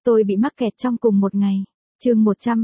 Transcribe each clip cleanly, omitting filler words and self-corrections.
Tôi bị mắc kẹt trong cùng một ngày. Chương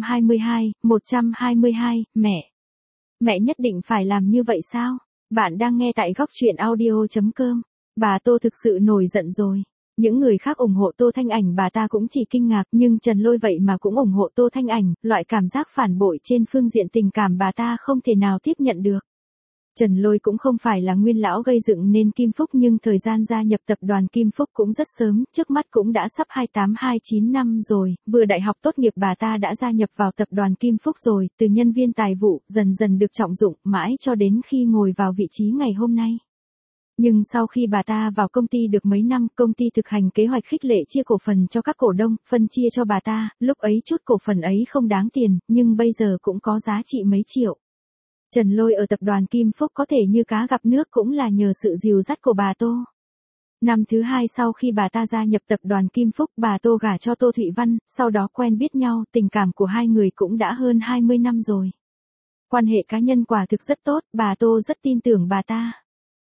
122, mẹ. Mẹ nhất định phải làm như vậy sao? Bạn đang nghe tại góc truyện audio.com. Bà Tô thực sự nổi giận rồi. Những người khác ủng hộ Tô Thanh Ảnh bà ta cũng chỉ kinh ngạc, nhưng Trần Lôi vậy mà cũng ủng hộ Tô Thanh Ảnh, loại cảm giác phản bội trên phương diện tình cảm bà ta không thể nào tiếp nhận được. Trần Lôi cũng không phải là nguyên lão gây dựng nên Kim Phúc, nhưng thời gian gia nhập tập đoàn Kim Phúc cũng rất sớm, trước mắt cũng đã sắp 28-29 năm rồi, vừa đại học tốt nghiệp bà ta đã gia nhập vào tập đoàn Kim Phúc rồi, từ nhân viên tài vụ, dần dần được trọng dụng, mãi cho đến khi ngồi vào vị trí ngày hôm nay. Nhưng sau khi bà ta vào công ty được mấy năm, công ty thực hành kế hoạch khích lệ chia cổ phần cho các cổ đông, phân chia cho bà ta, lúc ấy chút cổ phần ấy không đáng tiền, nhưng bây giờ cũng có giá trị mấy triệu. Trần Lôi ở tập đoàn Kim Phúc có thể như cá gặp nước cũng là nhờ sự dìu dắt của bà Tô. Năm thứ hai sau khi bà ta gia nhập tập đoàn Kim Phúc, bà Tô gả cho Tô Thụy Văn, sau đó quen biết nhau, tình cảm của hai người cũng đã hơn 20 năm rồi. Quan hệ cá nhân quả thực rất tốt, bà Tô rất tin tưởng bà ta.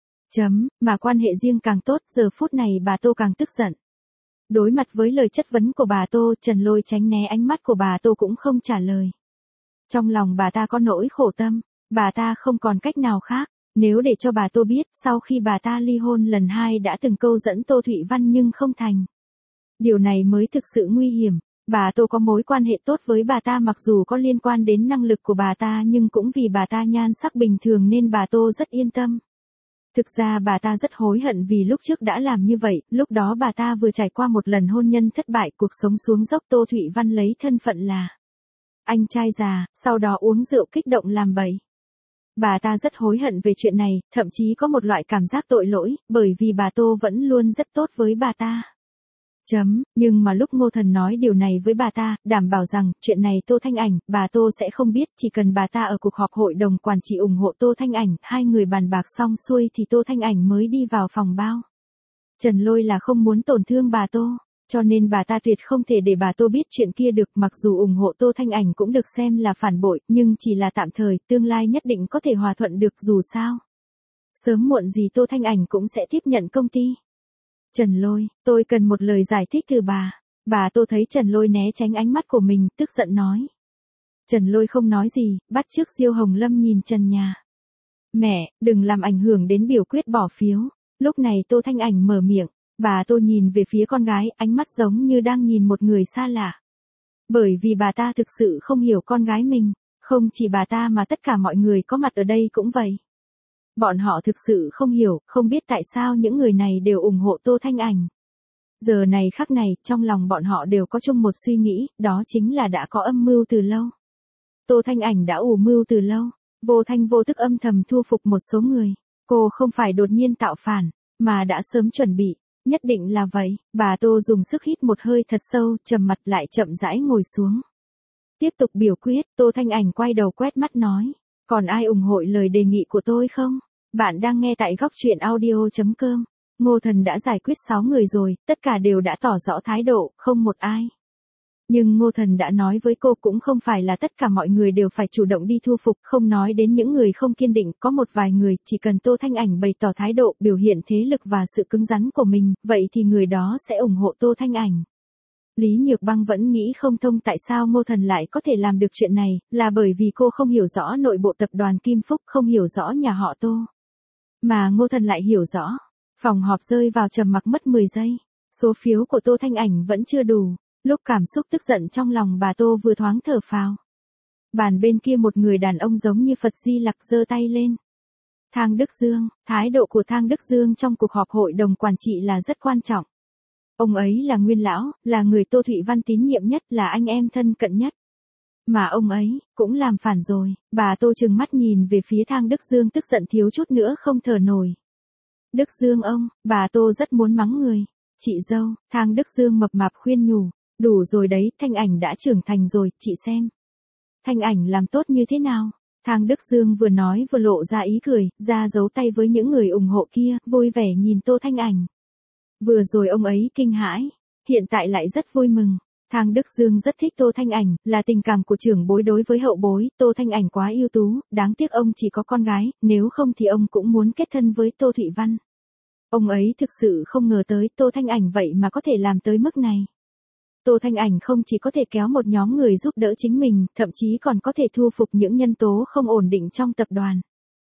Mà quan hệ riêng càng tốt, giờ phút này bà Tô càng tức giận. Đối mặt với lời chất vấn của bà Tô, Trần Lôi tránh né ánh mắt của bà Tô cũng không trả lời. Trong lòng bà ta có nỗi khổ tâm, bà ta không còn cách nào khác, nếu để cho bà Tô biết, sau khi bà ta ly hôn lần 2 đã từng câu dẫn Tô Thụy Văn nhưng không thành. Điều này mới thực sự nguy hiểm. Bà Tô có mối quan hệ tốt với bà ta mặc dù có liên quan đến năng lực của bà ta, nhưng cũng vì bà ta nhan sắc bình thường nên bà Tô rất yên tâm. Thực ra bà ta rất hối hận vì lúc trước đã làm như vậy, lúc đó bà ta vừa trải qua một lần hôn nhân thất bại, cuộc sống xuống dốc. Tô Thụy Văn lấy thân phận là anh trai già, sau đó uống rượu kích động làm bậy. Bà ta rất hối hận về chuyện này, thậm chí có một loại cảm giác tội lỗi, bởi vì bà Tô vẫn luôn rất tốt với bà ta. Nhưng mà lúc Ngô Thần nói điều này với bà ta, đảm bảo rằng, chuyện này Tô Thanh Ảnh, bà Tô sẽ không biết, chỉ cần bà ta ở cuộc họp hội đồng quản trị ủng hộ Tô Thanh Ảnh, hai người bàn bạc xong xuôi thì Tô Thanh Ảnh mới đi vào phòng bao. Trần Lôi là không muốn tổn thương bà Tô, cho nên bà ta tuyệt không thể để bà Tô biết chuyện kia được, mặc dù ủng hộ Tô Thanh Ảnh cũng được xem là phản bội, nhưng chỉ là tạm thời, tương lai nhất định có thể hòa thuận được dù sao. Sớm muộn gì Tô Thanh Ảnh cũng sẽ tiếp nhận công ty. Trần Lôi, tôi cần một lời giải thích từ bà. Bà Tô thấy Trần Lôi né tránh ánh mắt của mình, tức giận nói. Trần Lôi không nói gì, bắt chước Diêu Hồng Lâm nhìn Trần Nhà. Mẹ, đừng làm ảnh hưởng đến biểu quyết bỏ phiếu. Lúc này Tô Thanh Ảnh mở miệng, bà Tô nhìn về phía con gái, ánh mắt giống như đang nhìn một người xa lạ. Bởi vì bà ta thực sự không hiểu con gái mình, không chỉ bà ta mà tất cả mọi người có mặt ở đây cũng vậy. Bọn họ thực sự không hiểu, không biết tại sao những người này đều ủng hộ Tô Thanh Ảnh. Giờ này khắc này, trong lòng bọn họ đều có chung một suy nghĩ, đó chính là đã có âm mưu từ lâu. Tô Thanh Ảnh đã ủ mưu từ lâu, vô thanh vô tức âm thầm thu phục một số người. Cô không phải đột nhiên tạo phản, mà đã sớm chuẩn bị, nhất định là vậy. Bà Tô dùng sức hít một hơi thật sâu, trầm mặt lại chậm rãi ngồi xuống. Tiếp tục biểu quyết, Tô Thanh Ảnh quay đầu quét mắt nói, còn ai ủng hộ lời đề nghị của tôi không? Bạn đang nghe tại góc truyện audio.com. Ngô Thần đã giải quyết 6 người rồi, tất cả đều đã tỏ rõ thái độ, không một ai. Nhưng Ngô Thần đã nói với cô cũng không phải là tất cả mọi người đều phải chủ động đi thu phục, không nói đến những người không kiên định, có một vài người, chỉ cần Tô Thanh Ảnh bày tỏ thái độ, biểu hiện thế lực và sự cứng rắn của mình, vậy thì người đó sẽ ủng hộ Tô Thanh Ảnh. Lý Nhược Băng vẫn nghĩ không thông tại sao Ngô Thần lại có thể làm được chuyện này, là bởi vì cô không hiểu rõ nội bộ tập đoàn Kim Phúc, không hiểu rõ nhà họ Tô. Mà Ngô Thần lại hiểu rõ. Phòng họp rơi vào trầm mặc mất 10 giây. Số phiếu của Tô Thanh Ảnh vẫn chưa đủ. Lúc cảm xúc tức giận trong lòng bà Tô vừa thoáng thở phào. Bàn bên kia một người đàn ông giống như Phật Di Lặc giơ tay lên. Thang Đức Dương, thái độ của Thang Đức Dương trong cuộc họp hội đồng quản trị là rất quan trọng. Ông ấy là nguyên lão, là người Tô Thụy Văn tín nhiệm nhất, là anh em thân cận nhất. Mà ông ấy, cũng làm phản rồi. Bà Tô trừng mắt nhìn về phía Thang Đức Dương tức giận thiếu chút nữa không thở nổi. Đức Dương ông, bà Tô rất muốn mắng người. Chị dâu, Thang Đức Dương mập mạp khuyên nhủ. Đủ rồi đấy, Thanh Ảnh đã trưởng thành rồi, chị xem. Thanh Ảnh làm tốt như thế nào? Thang Đức Dương vừa nói vừa lộ ra ý cười, ra giấu tay với những người ủng hộ kia, vui vẻ nhìn Tô Thanh Ảnh. Vừa rồi ông ấy kinh hãi, hiện tại lại rất vui mừng. Thang Đức Dương rất thích Tô Thanh Ảnh, là tình cảm của trưởng bối đối với hậu bối, Tô Thanh Ảnh quá ưu tú, đáng tiếc ông chỉ có con gái, nếu không thì ông cũng muốn kết thân với Tô Thụy Văn. Ông ấy thực sự không ngờ tới Tô Thanh Ảnh vậy mà có thể làm tới mức này. Tô Thanh Ảnh không chỉ có thể kéo một nhóm người giúp đỡ chính mình, thậm chí còn có thể thu phục những nhân tố không ổn định trong tập đoàn.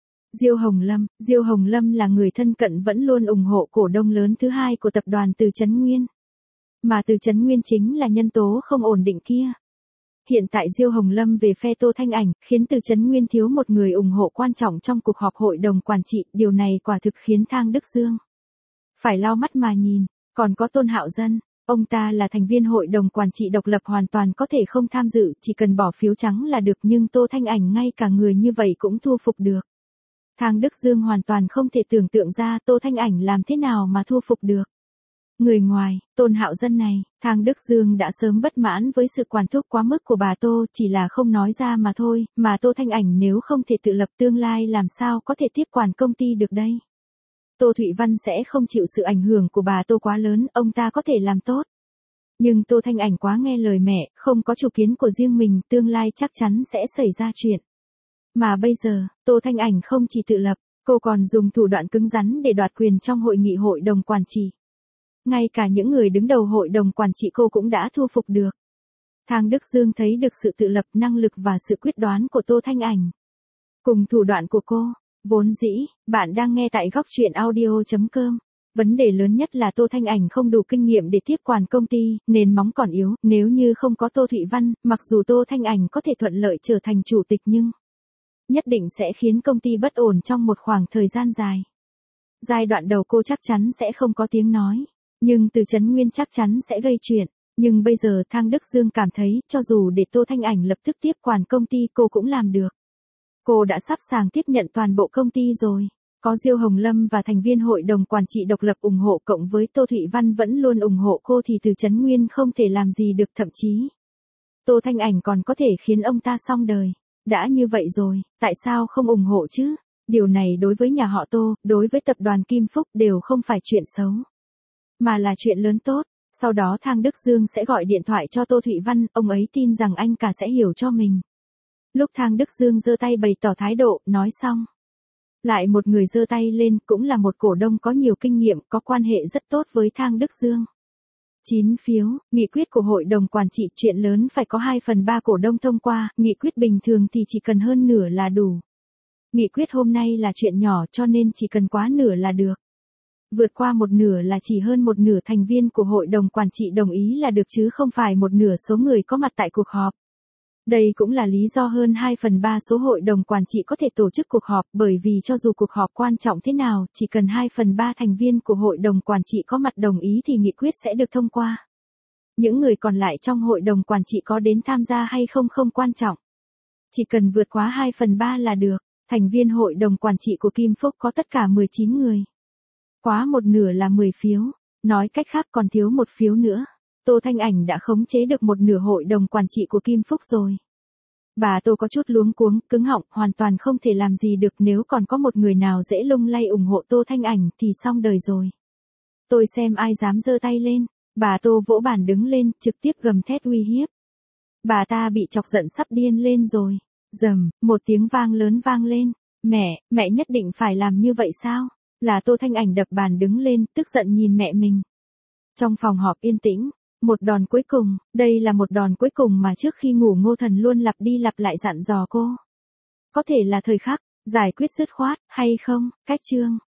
Diêu Hồng Lâm là người thân cận vẫn luôn ủng hộ cổ đông lớn thứ hai của tập đoàn Từ Chấn Nguyên. Mà Từ Chấn Nguyên chính là nhân tố không ổn định kia. Hiện tại Diêu Hồng Lâm về phe Tô Thanh Ảnh, khiến Từ Chấn Nguyên thiếu một người ủng hộ quan trọng trong cuộc họp hội đồng quản trị, điều này quả thực khiến Thang Đức Dương phải lau mắt mà nhìn. Còn có Tôn Hạo Dân, ông ta là thành viên hội đồng quản trị độc lập hoàn toàn có thể không tham dự, chỉ cần bỏ phiếu trắng là được, nhưng Tô Thanh Ảnh ngay cả người như vậy cũng thu phục được. Thang Đức Dương hoàn toàn không thể tưởng tượng ra Tô Thanh Ảnh làm thế nào mà thu phục được. Người ngoài, Tôn Hạo Dân này, Thang Đức Dương đã sớm bất mãn với sự quản thúc quá mức của bà Tô, chỉ là không nói ra mà thôi, mà Tô Thanh Ảnh nếu không thể tự lập tương lai làm sao có thể tiếp quản công ty được đây. Tô Thụy Văn sẽ không chịu sự ảnh hưởng của bà Tô quá lớn, ông ta có thể làm tốt. Nhưng Tô Thanh Ảnh quá nghe lời mẹ, không có chủ kiến của riêng mình, tương lai chắc chắn sẽ xảy ra chuyện. Mà bây giờ, Tô Thanh Ảnh không chỉ tự lập, cô còn dùng thủ đoạn cứng rắn để đoạt quyền trong hội nghị hội đồng quản trị. Ngay cả những người đứng đầu hội đồng quản trị cô cũng đã thu phục được. Thang Đức Dương thấy được sự tự lập, năng lực và sự quyết đoán của Tô Thanh Ảnh. Cùng thủ đoạn của cô, vốn dĩ, bạn đang nghe tại góc truyện audio.com. Vấn đề lớn nhất là Tô Thanh Ảnh không đủ kinh nghiệm để tiếp quản công ty, nền móng còn yếu, nếu như không có Tô Thụy Văn, mặc dù Tô Thanh Ảnh có thể thuận lợi trở thành chủ tịch nhưng nhất định sẽ khiến công ty bất ổn trong một khoảng thời gian dài. Giai đoạn đầu cô chắc chắn sẽ không có tiếng nói, nhưng Từ Chấn Nguyên chắc chắn sẽ gây chuyện. Nhưng bây giờ Thang Đức Dương cảm thấy, cho dù để Tô Thanh Ảnh lập tức tiếp quản công ty cô cũng làm được. Cô đã sắp sàng tiếp nhận toàn bộ công ty rồi. Có Diêu Hồng Lâm và thành viên hội đồng quản trị độc lập ủng hộ cộng với Tô Thụy Văn vẫn luôn ủng hộ cô thì Từ Chấn Nguyên không thể làm gì được, thậm chí Tô Thanh Ảnh còn có thể khiến ông ta xong đời. Đã như vậy rồi, tại sao không ủng hộ chứ? Điều này đối với nhà họ Tô, đối với tập đoàn Kim Phúc đều không phải chuyện xấu, mà là chuyện lớn tốt. Sau đó Thang Đức Dương sẽ gọi điện thoại cho Tô Thụy Văn, ông ấy tin rằng anh cả sẽ hiểu cho mình. Lúc Thang Đức Dương giơ tay bày tỏ thái độ, nói xong, lại một người giơ tay lên, cũng là một cổ đông có nhiều kinh nghiệm, có quan hệ rất tốt với Thang Đức Dương. 9 phiếu, nghị quyết của hội đồng quản trị, chuyện lớn phải có 2/3 cổ đông thông qua, nghị quyết bình thường thì chỉ cần hơn nửa là đủ. Nghị quyết hôm nay là chuyện nhỏ cho nên chỉ cần quá nửa là được. Vượt qua một nửa là chỉ hơn một nửa thành viên của hội đồng quản trị đồng ý là được chứ không phải một nửa số người có mặt tại cuộc họp. Đây cũng là lý do hơn 2/3 số hội đồng quản trị có thể tổ chức cuộc họp, bởi vì cho dù cuộc họp quan trọng thế nào, chỉ cần 2/3 thành viên của hội đồng quản trị có mặt đồng ý thì nghị quyết sẽ được thông qua. Những người còn lại trong hội đồng quản trị có đến tham gia hay không không quan trọng. Chỉ cần vượt quá 2/3 là được. Thành viên hội đồng quản trị của Kim Phúc có tất cả 19 người. Quá một nửa là 10 phiếu. Nói cách khác còn thiếu một phiếu nữa. Tô Thanh Ảnh đã khống chế được một nửa hội đồng quản trị của Kim Phúc rồi. Bà Tô có chút luống cuống, cứng họng, hoàn toàn không thể làm gì được, nếu còn có một người nào dễ lung lay ủng hộ Tô Thanh Ảnh thì xong đời rồi. Tôi xem ai dám giơ tay lên. Bà Tô vỗ bàn đứng lên, trực tiếp gầm thét uy hiếp. Bà ta bị chọc giận sắp điên lên rồi. Rầm, một tiếng vang lớn vang lên. Mẹ nhất định phải làm như vậy sao? Là Tô Thanh Ảnh đập bàn đứng lên, tức giận nhìn mẹ mình. Trong phòng họp yên tĩnh, một đòn cuối cùng, đây là một đòn cuối cùng mà trước khi ngủ Ngô Thần luôn lặp đi lặp lại dặn dò cô. Có thể là thời khắc, giải quyết dứt khoát, hay không, cách chương.